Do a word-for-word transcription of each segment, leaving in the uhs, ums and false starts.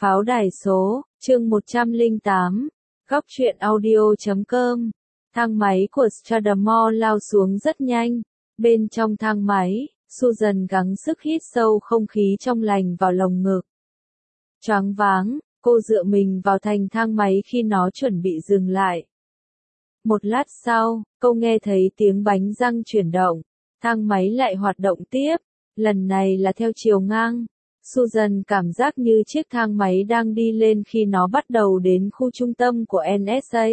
Pháo đài số, chương một trăm lẻ tám, góc truyện audio chấm com. Thang máy của Stradamore lao xuống rất nhanh. Bên trong thang máy, Susan gắng sức hít sâu không khí trong lành vào lồng ngực. Choáng váng, cô dựa mình vào thành thang máy khi nó chuẩn bị dừng lại. Một lát sau, cô nghe thấy tiếng bánh răng chuyển động. Thang máy lại hoạt động tiếp, lần này là theo chiều ngang. Susan cảm giác như chiếc thang máy đang đi lên khi nó bắt đầu đến khu trung tâm của en ét a.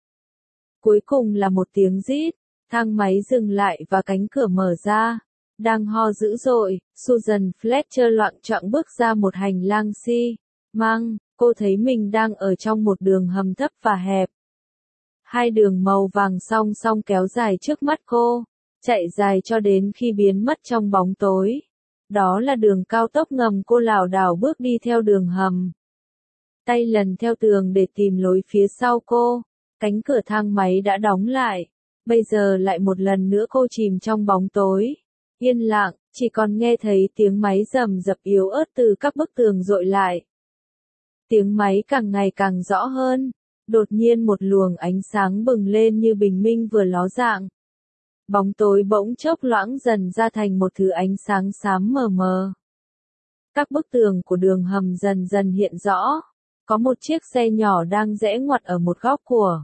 Cuối cùng là một tiếng rít, thang máy dừng lại và cánh cửa mở ra. Đang ho dữ dội, Susan Fletcher loạng choạng bước ra một hành lang xi măng. Cô thấy mình đang ở trong một đường hầm thấp và hẹp. Hai đường màu vàng song song kéo dài trước mắt cô, chạy dài cho đến khi biến mất trong bóng tối. Đó là đường cao tốc ngầm. Cô lảo đảo bước đi theo đường hầm. Tay lần theo tường để tìm lối phía sau cô. Cánh cửa thang máy đã đóng lại. Bây giờ lại một lần nữa cô chìm trong bóng tối. Yên lặng, chỉ còn nghe thấy tiếng máy rầm rập yếu ớt từ các bức tường dội lại. Tiếng máy càng ngày càng rõ hơn. Đột nhiên một luồng ánh sáng bừng lên như bình minh vừa ló dạng. Bóng tối bỗng chốc loãng dần ra thành một thứ ánh sáng xám mờ mờ. Các bức tường của đường hầm dần dần hiện rõ. Có một chiếc xe nhỏ đang rẽ ngoặt ở một góc của.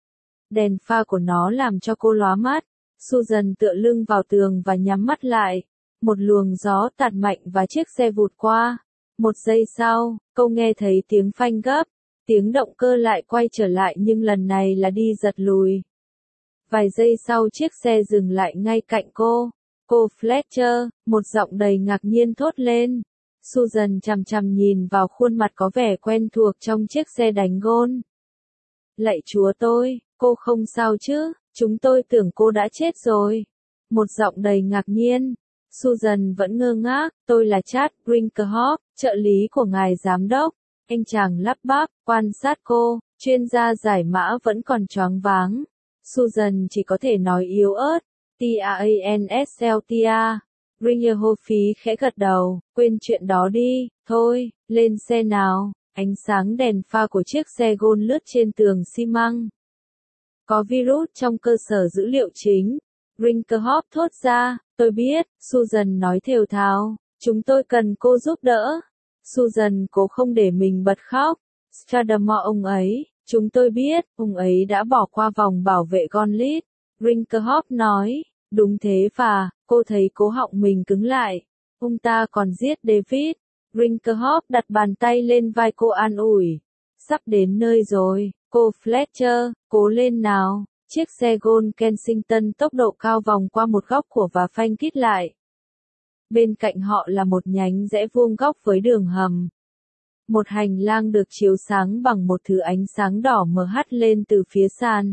Đèn pha của nó làm cho cô lóa mắt. Susan tựa lưng vào tường và nhắm mắt lại. Một luồng gió tạt mạnh và chiếc xe vụt qua. Một giây sau, cô nghe thấy tiếng phanh gấp. Tiếng động cơ lại quay trở lại nhưng lần này là đi giật lùi. Vài giây sau chiếc xe dừng lại ngay cạnh cô. Cô Fletcher, một giọng đầy ngạc nhiên thốt lên. Susan chằm chằm nhìn vào khuôn mặt có vẻ quen thuộc trong chiếc xe đánh gôn. Lạy Chúa tôi, cô không sao chứ, chúng tôi tưởng cô đã chết rồi. Một giọng đầy ngạc nhiên. Susan vẫn ngơ ngác, tôi là Chad Brinkerhoff, trợ lý của ngài giám đốc. Anh chàng lắp bắp, quan sát cô, chuyên gia giải mã vẫn còn choáng váng. Susan chỉ có thể nói yếu ớt, T A N S L T A. Brinkerhoff khẽ gật đầu, quên chuyện đó đi, thôi, lên xe nào. Ánh sáng đèn pha của chiếc xe gôn lướt trên tường xi măng. Có virus trong cơ sở dữ liệu chính. Brinkerhoff thốt ra, tôi biết, Susan nói thều thào, chúng tôi cần cô giúp đỡ. Susan cố không để mình bật khóc. Stradamore ông ấy, chúng tôi biết, ông ấy đã bỏ qua vòng bảo vệ Gauntlet. Brinkerhoff nói, đúng thế và, cô thấy cố họng mình cứng lại. Ông ta còn giết David. Brinkerhoff đặt bàn tay lên vai cô an ủi. Sắp đến nơi rồi, cô Fletcher, cố lên nào. Chiếc xe Gold Kensington tốc độ cao vòng qua một góc của và phanh kít lại. Bên cạnh họ là một nhánh rẽ vuông góc với đường hầm. Một hành lang được chiếu sáng bằng một thứ ánh sáng đỏ mờ hắt lên từ phía sàn.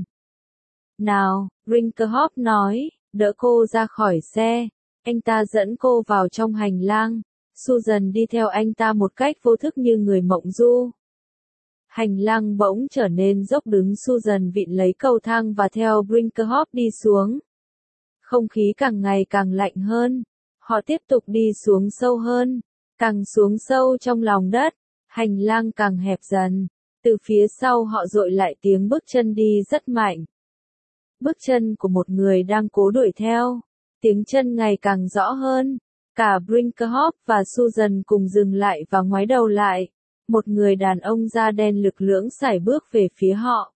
Nào, Brinkerhoff nói, đỡ cô ra khỏi xe. Anh ta dẫn cô vào trong hành lang. Susan đi theo anh ta một cách vô thức như người mộng du. Hành lang bỗng trở nên dốc đứng. Susan vịn lấy cầu thang và theo Brinkerhoff đi xuống. Không khí càng ngày càng lạnh hơn. Họ tiếp tục đi xuống sâu hơn. Càng xuống sâu trong lòng đất, hành lang càng hẹp dần. Từ phía sau họ dội lại tiếng bước chân đi rất mạnh. Bước chân của một người đang cố đuổi theo. Tiếng chân ngày càng rõ hơn. Cả Brinkerhoff và Susan cùng dừng lại và ngoái đầu lại. Một người đàn ông da đen lực lưỡng sải bước về phía họ.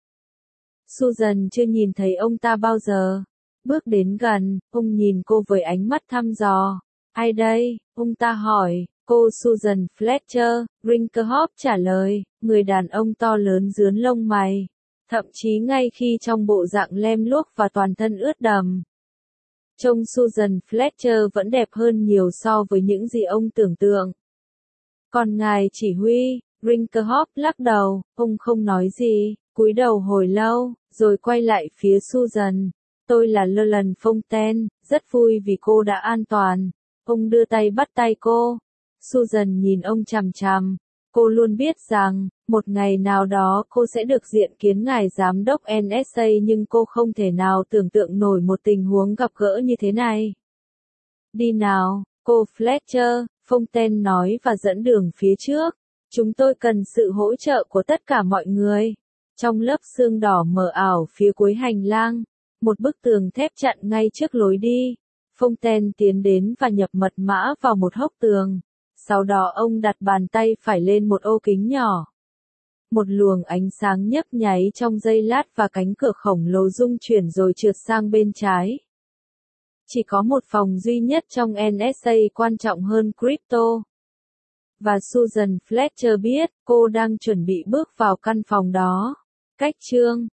Susan chưa nhìn thấy ông ta bao giờ. Bước đến gần, ông nhìn cô với ánh mắt thăm dò. Ai đây? Ông ta hỏi. Cô Susan Fletcher, Brinkerhoff trả lời. Người đàn ông to lớn rướn lông mày. Thậm chí ngay khi trong bộ dạng lem luốc và toàn thân ướt đẫm. Trông Susan Fletcher vẫn đẹp hơn nhiều so với những gì ông tưởng tượng. Còn ngài chỉ huy, Brinkerhoff lắc đầu, ông không nói gì, cúi đầu hồi lâu, rồi quay lại phía Susan. Tôi là Leland Fontaine, rất vui vì cô đã an toàn. Ông đưa tay bắt tay cô. Susan nhìn ông chằm chằm. Cô luôn biết rằng, một ngày nào đó cô sẽ được diện kiến ngài giám đốc en ét a nhưng cô không thể nào tưởng tượng nổi một tình huống gặp gỡ như thế này. Đi nào, cô Fletcher, Fontaine nói và dẫn đường phía trước. Chúng tôi cần sự hỗ trợ của tất cả mọi người. Trong lớp sương đỏ mờ ảo phía cuối hành lang, một bức tường thép chặn ngay trước lối đi. Fontaine tiến đến và nhập mật mã vào một hốc tường. Sau đó ông đặt bàn tay phải lên một ô kính nhỏ. Một luồng ánh sáng nhấp nháy trong giây lát và cánh cửa khổng lồ rung chuyển rồi trượt sang bên trái. Chỉ có một phòng duy nhất trong en ét a quan trọng hơn crypto. Và Susan Fletcher biết, cô đang chuẩn bị bước vào căn phòng đó. Cách chương